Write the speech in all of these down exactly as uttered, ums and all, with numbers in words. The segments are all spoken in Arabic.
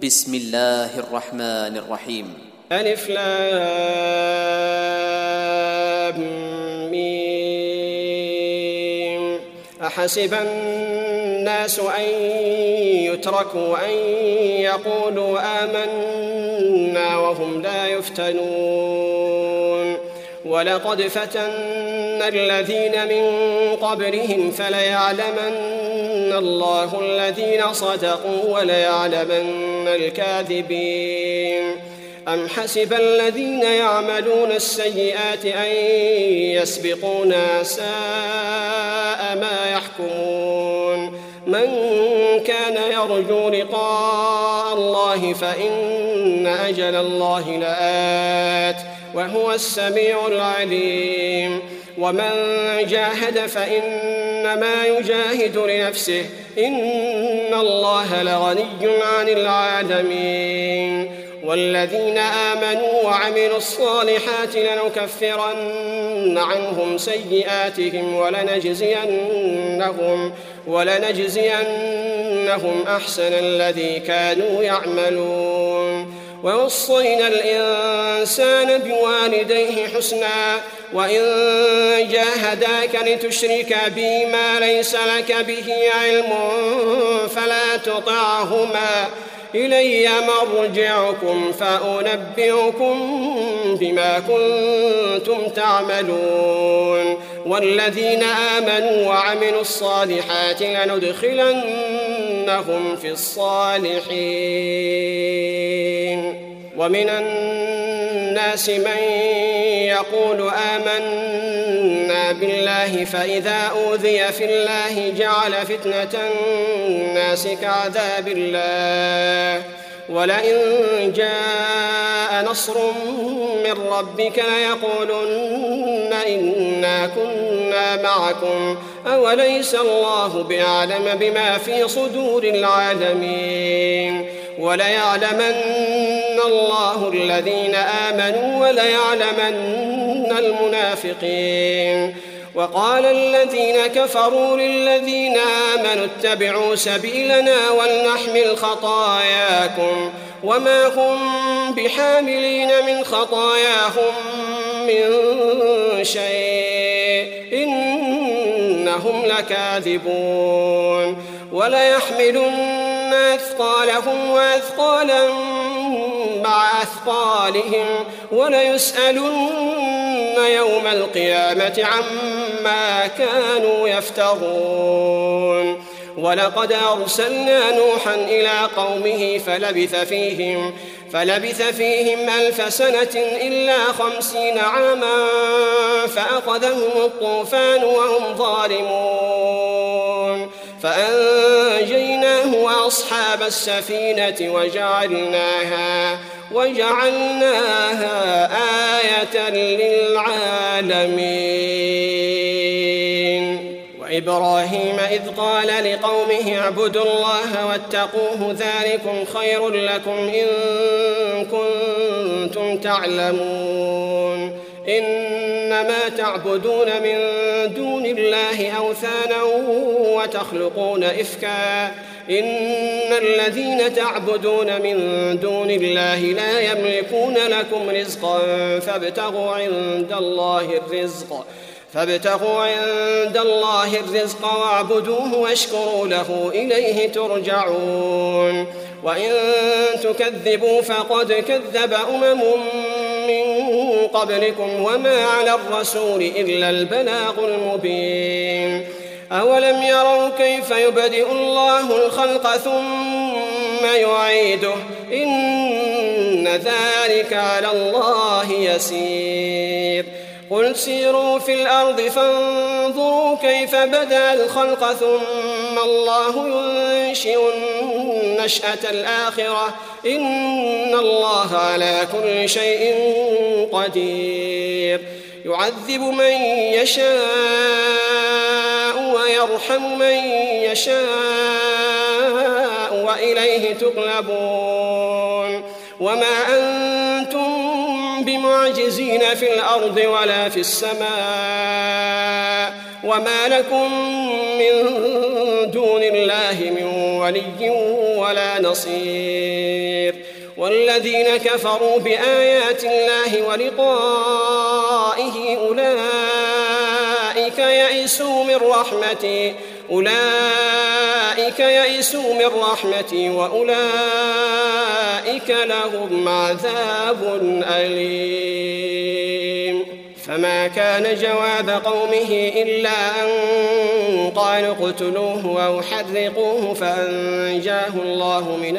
بسم الله الرحمن الرحيم. ألف لام ميم. أحسب الناس أن يتركوا أن يقولوا آمنا وهم لا يفتنون ولقد فتنا الذين من قبلهم فليعلمن الله الذين صدقوا وليعلمن الكاذبين. أم حسب الذين يعملون السيئات أن يسبقونا ساء ما يحكمون. من كان يرجو لقاء الله فإن أجل الله لآت وهو السميع العليم. ومن جاهد فإنما يجاهد لنفسه إن الله لغني عن العالمين. والذين آمنوا وعملوا الصالحات لنكفرن عنهم سيئاتهم ولنجزينهم, ولنجزينهم أحسن الذي كانوا يعملون. ووصينا الإنسان بوالديه حسنا وإن جاهداك لتشرك بي ما ليس لك به علم فلا تطعهما إلي مرجعكم فأنبئكم بما كنتم تعملون. والذين آمنوا وعملوا الصالحات لندخلنهم في الصالحين. ومن الناس من يقول آمنا بالله فإذا أوذي في الله جعل فتنة الناس كعذاب الله ولئن جاء نصر من ربك ليقولن إنا كنا معكم أوليس الله بأعلم بما في صدور العالمين. وليعلمن الله الذين آمنوا وليعلمن المنافقين. وقال الذين كفروا للذين آمنوا اتبعوا سبيلنا ولنحمل خطاياكم وما هم بحاملين من خطاياهم من شيء إنهم لكاذبون. وليحملن أثقالهم وأثقالا مع أثقالهم وليسألن يوم القيامة عما كانوا يفترون. ولقد أرسلنا نوحا إلى قومه فلبث فيهم, فلبث فيهم ألف سنة إلا خمسين عاما فأخذهم الطوفان وهم ظالمون فأنجيناه وأصحاب السفينة وجعلناها, وجعلناها آية للعالمين. وإبراهيم إذ قال لقومه اعبدوا الله واتقوه ذلكم خير لكم إن كنتم تعلمون. إنما تعبدون من دون الله أوثانا وتخلقون إفكا إن الذين تعبدون من دون الله لا يملكون لكم رزقا فابتغوا عند الله الرزق فابتغوا عند الله الرزق واعبدوه واشكروا له إليه ترجعون. وإن تكذبوا فقد كذب أمم من قبلكم وما على الرسول إلا البلاغ المبين. أولم يروا كيف يبدئ الله الخلق ثم يعيده إن ذلك على الله يسير. قل سيروا في الأرض فانظروا كيف بدأ الخلق ثم الله ينشئ النشأة الآخرة إن الله على كل شيء قدير. يعذب من يشاء ويرحم من يشاء وإليه تقلبون. وما أنتم بمعجزين في الأرض ولا في السماء وما لكم من دون الله من ولي ولا نصير. والذين كفروا بآيات الله ولقائه أولئك يئسوا من رحمتي أولئك يئسوا من رحمتي وأولئك لهم عذاب أليم. فما كان جواب قومه إلا أن قالوا اقتلوه أو حرقوه فأنجاه الله من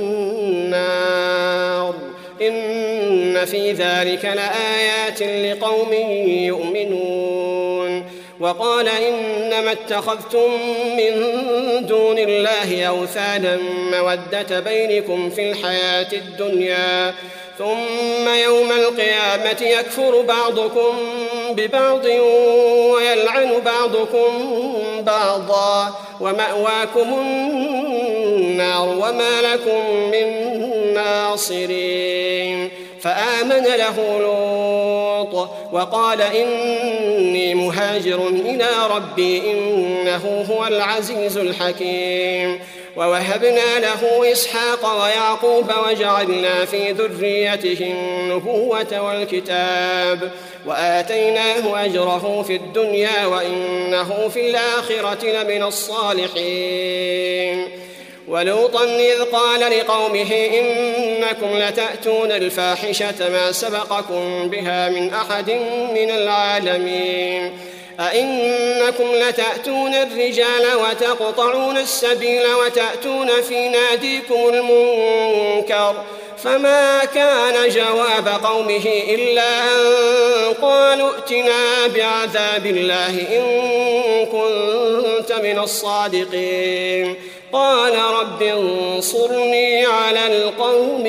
النار إن في ذلك لآيات لقوم يؤمنون. وقال إنما اتخذتم من دون الله أوثانا مودة بينكم في الحياة الدنيا ثم يوم القيامة يكفر بعضكم ببعض ويلعن بعضكم بعضا ومأواكم النار وما لكم من ناصرين. فآمن له لوط وقال إني مهاجر إلى ربي إنه هو العزيز الحكيم. ووهبنا له إسحاق ويعقوب وجعلنا في ذريته النبوة والكتاب وآتيناه أجره في الدنيا وإنه في الآخرة لمن الصالحين. ولوطا إذ قال لقومه إنكم لتأتون الفاحشة ما سبقكم بها من أحد من العالمين أئنكم لتأتون الرجال وتقطعون السبيل وتأتون في ناديكم المنكر. فما كان جواب قومه إلا أن قالوا ائتنا بعذاب الله إن كنت من الصادقين. قال رب انصرني على القوم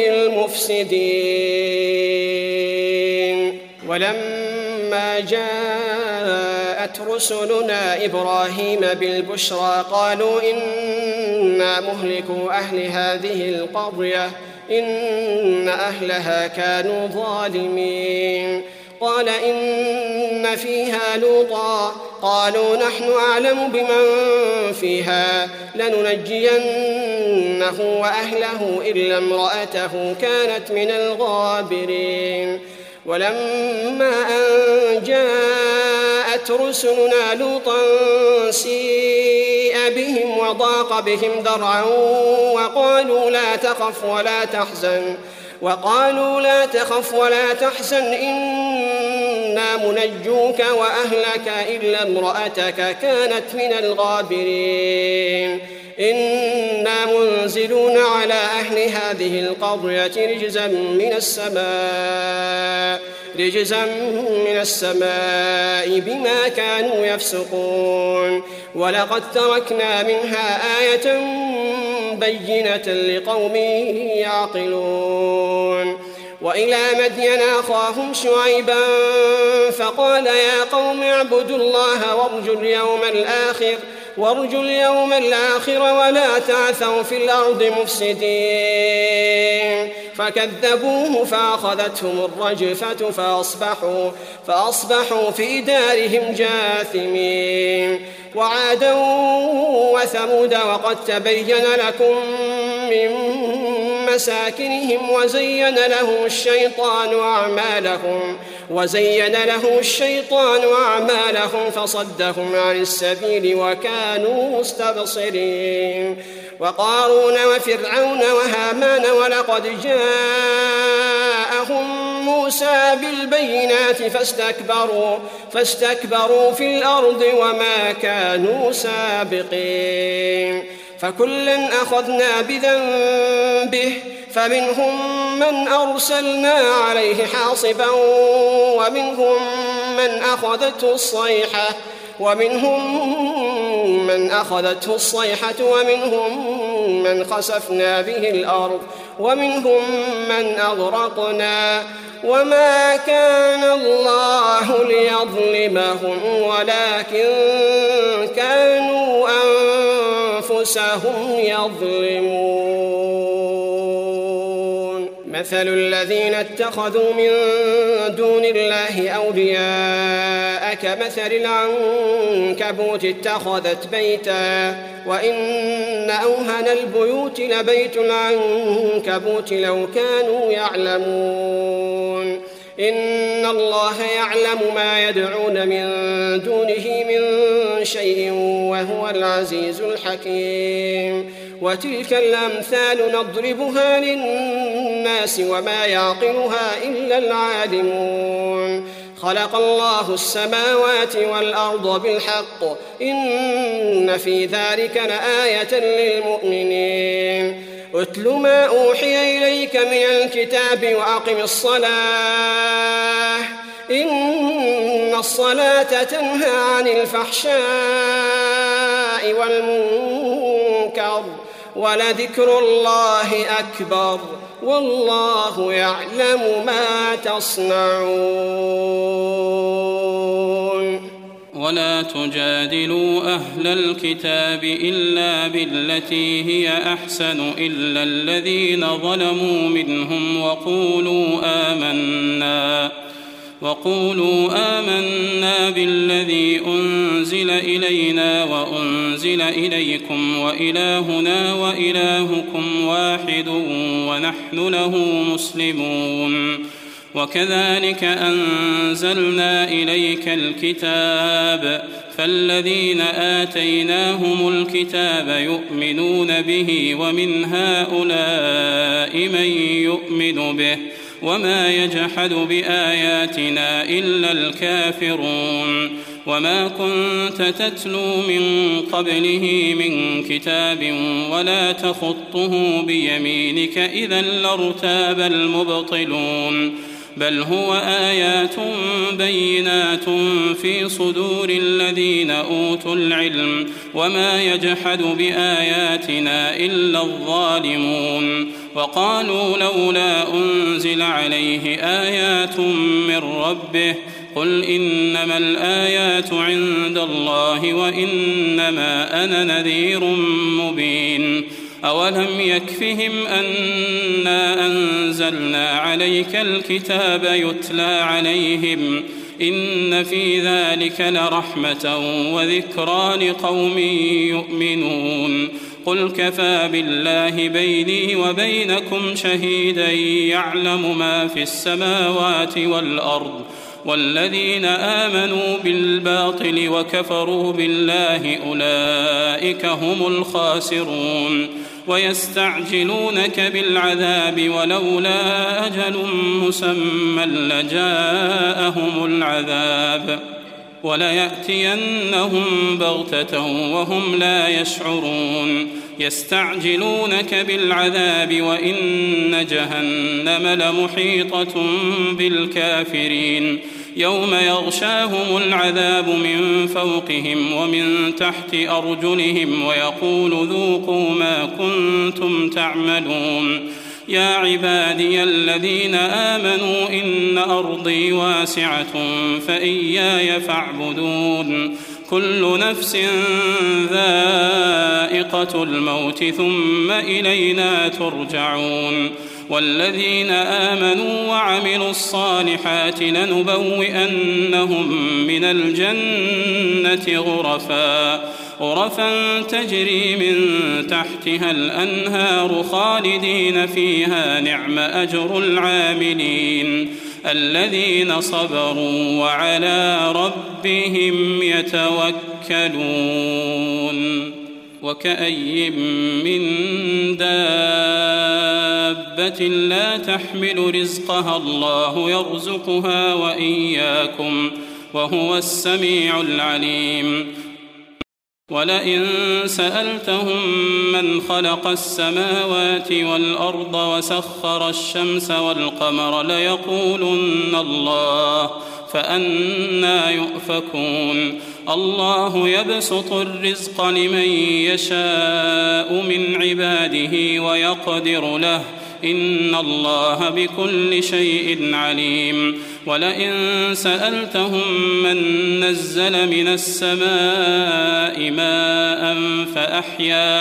المفسدين. ولما جاءت رسلنا إبراهيم بالبشرى قالوا إنا مهلكو أهل هذه القرية إن أهلها كانوا ظالمين. قال إن فيها لوطا قالوا نحن أعلم بمن فيها لننجينه وأهله إلا امرأته كانت من الغابرين. ولما أن جاءت رسلنا لوطا سيء بهم وضاق بهم ذرعا وقالوا لا تخف ولا تحزن وقالوا لا تخف ولا تحزن إنا منجوك وأهلك إلا امرأتك كانت من الغابرين. إنا منزلون على أهل هذه القرية رجزا من السماء رجزا من السماء بما كانوا يفسقون. ولقد تركنا منها آية بينة لقوم يعقلون. وإلى مدين أخاهم شعيبا فقال يا قوم اعبدوا الله وارجوا اليوم الآخر وارجوا اليوم الآخر ولا تعثوا في الأرض مفسدين. فكذبوه فأخذتهم الرجفة فأصبحوا, فأصبحوا في دارهم جاثمين. وعادا وثمود وقد تبين لكم من مساكنهم وزين له الشيطان أعمالهم وزين له الشيطان أعمالهم فصدهم عن السبيل وكانوا مستبصرين. وقارون وفرعون وهامان ولقد جاءهم موسى بالبينات فاستكبروا, فاستكبروا في الأرض وما كانوا سابقين. فكلا أخذنا بذنبه فمنهم من أرسلنا عليه حاصبا ومنهم من أخذته الصيحة ومنهم من أخذته الصيحة ومنهم من خسفنا به الأرض ومنهم من أغرقنا. وما كان الله ليظلمهم ولكن كانوا أنفسهم يظلمون. مثل الذين اتخذوا من دون الله أولياء كمثل العنكبوت اتخذت بيتا وإن أوهن البيوت لبيت العنكبوت لو كانوا يعلمون إن الله يعلم ما يدعون من دونه من شيء وهو العزيز الحكيم وتلك الأمثال نضربها للناس وما يعقلها إلا العالمون خلق الله السماوات والأرض بالحق إن في ذلك لآية للمؤمنين اتل ما أوحي إليك من الكتاب وأقم الصلاة إن الصلاة تنهى عن الفحشاء والمنكر ولذكر الله أكبر والله يعلم ما تصنعون. ولا تجادلوا أهل الكتاب إلا بالتي هي أحسن إلا الذين ظلموا منهم وقولوا آمنا وقولوا آمنا بالذي أنزل إلينا وأنزل إليكم وإلهنا وإلهكم واحد ونحن له مسلمون. وكذلك أنزلنا إليك الكتاب فالذين آتيناهم الكتاب يؤمنون به ومن هؤلاء من يؤمن به وما يجحد بآياتنا إلا الكافرون. وما كنت تتلو من قبله من كتاب ولا تخطه بيمينك إذا لارتاب المبطلون بل هو آيات بينات في صدور الذين أوتوا العلم وما يجحد بآياتنا إلا الظالمون. وقالوا لولا أنزل عليه آيات من ربه قل إنما الآيات عند الله وإنما أنا نذير مبين. أولم يكفهم أنا أنزلنا عليك الكتاب يتلى عليهم إن في ذلك لرحمة وذكرى لقوم يؤمنون. قل كفى بالله بيني وبينكم شهيدا يعلم ما في السماوات والأرض والذين آمنوا بالباطل وكفروا بالله أولئك هم الخاسرون. ويستعجلونك بالعذاب ولولا أجل مسمى لجاءهم العذاب وليأتينهم بغتة وهم لا يشعرون. يستعجلونك بالعذاب وإن جهنم لمحيطة بالكافرين يوم يغشاهم العذاب من فوقهم ومن تحت أرجلهم ويقول ذوقوا ما كنتم تعملون. يا عبادي الذين آمنوا إن أرضي واسعة فإياي فاعبدون. كل نفس ذائقة الموت ثم إلينا ترجعون. والذين آمنوا وعملوا الصالحات لنبوئنهم من الجنة غرفا غرفا تجري من تحتها الأنهار خالدين فيها نعم أجر العاملين الذين صبروا وعلى ربهم يتوكلون. وكأي من دابة لا تحمل رزقها الله يرزقها وإياكم وهو السميع العليم. ولئن سألتهم من خلق السماوات والأرض وسخر الشمس والقمر ليقولن الله فأنى يؤفكون. الله يبسط الرزق لمن يشاء من عباده ويقدر له إن الله بكل شيء عليم. ولئن سألتهم من نزل من السماء ماء فأحيا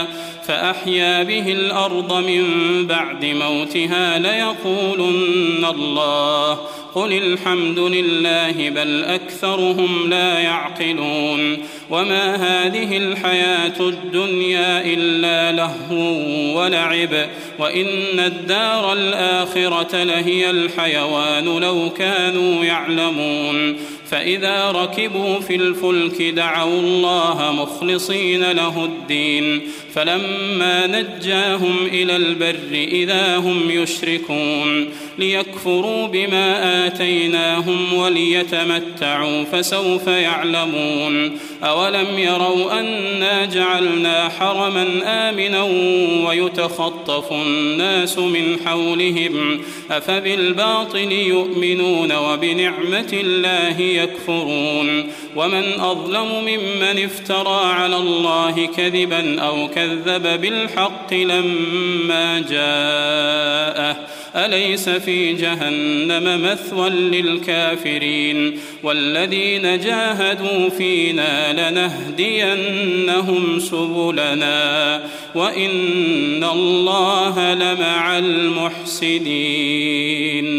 فأحيا به الأرض من بعد موتها ليقولن الله قل الحمد لله بل أكثرهم لا يعقلون وما هذه الحياة الدنيا إلا لهو ولعب وإن الدار الآخرة لهي الحيوان لو كانوا يعلمون فإذا ركبوا في الفلك دعوا الله مخلصين له الدين فلما نجاهم إلى البر إذا هم يشركون ليكفروا بما آتيناهم وليتمتعوا فسوف يعلمون أولم يروا أنا جعلنا حرما آمنا ويتخطف الناس من حولهم أفبالباطل يؤمنون وبنعمة الله يكفرون ومن أظلم ممن افترى على الله كذبا أو كذب بالحق لما جاءه أليس في جهنم مثوى للكافرين والذين جاهدوا فينا لنهدينهم سبلنا وإن الله لمع المحسنين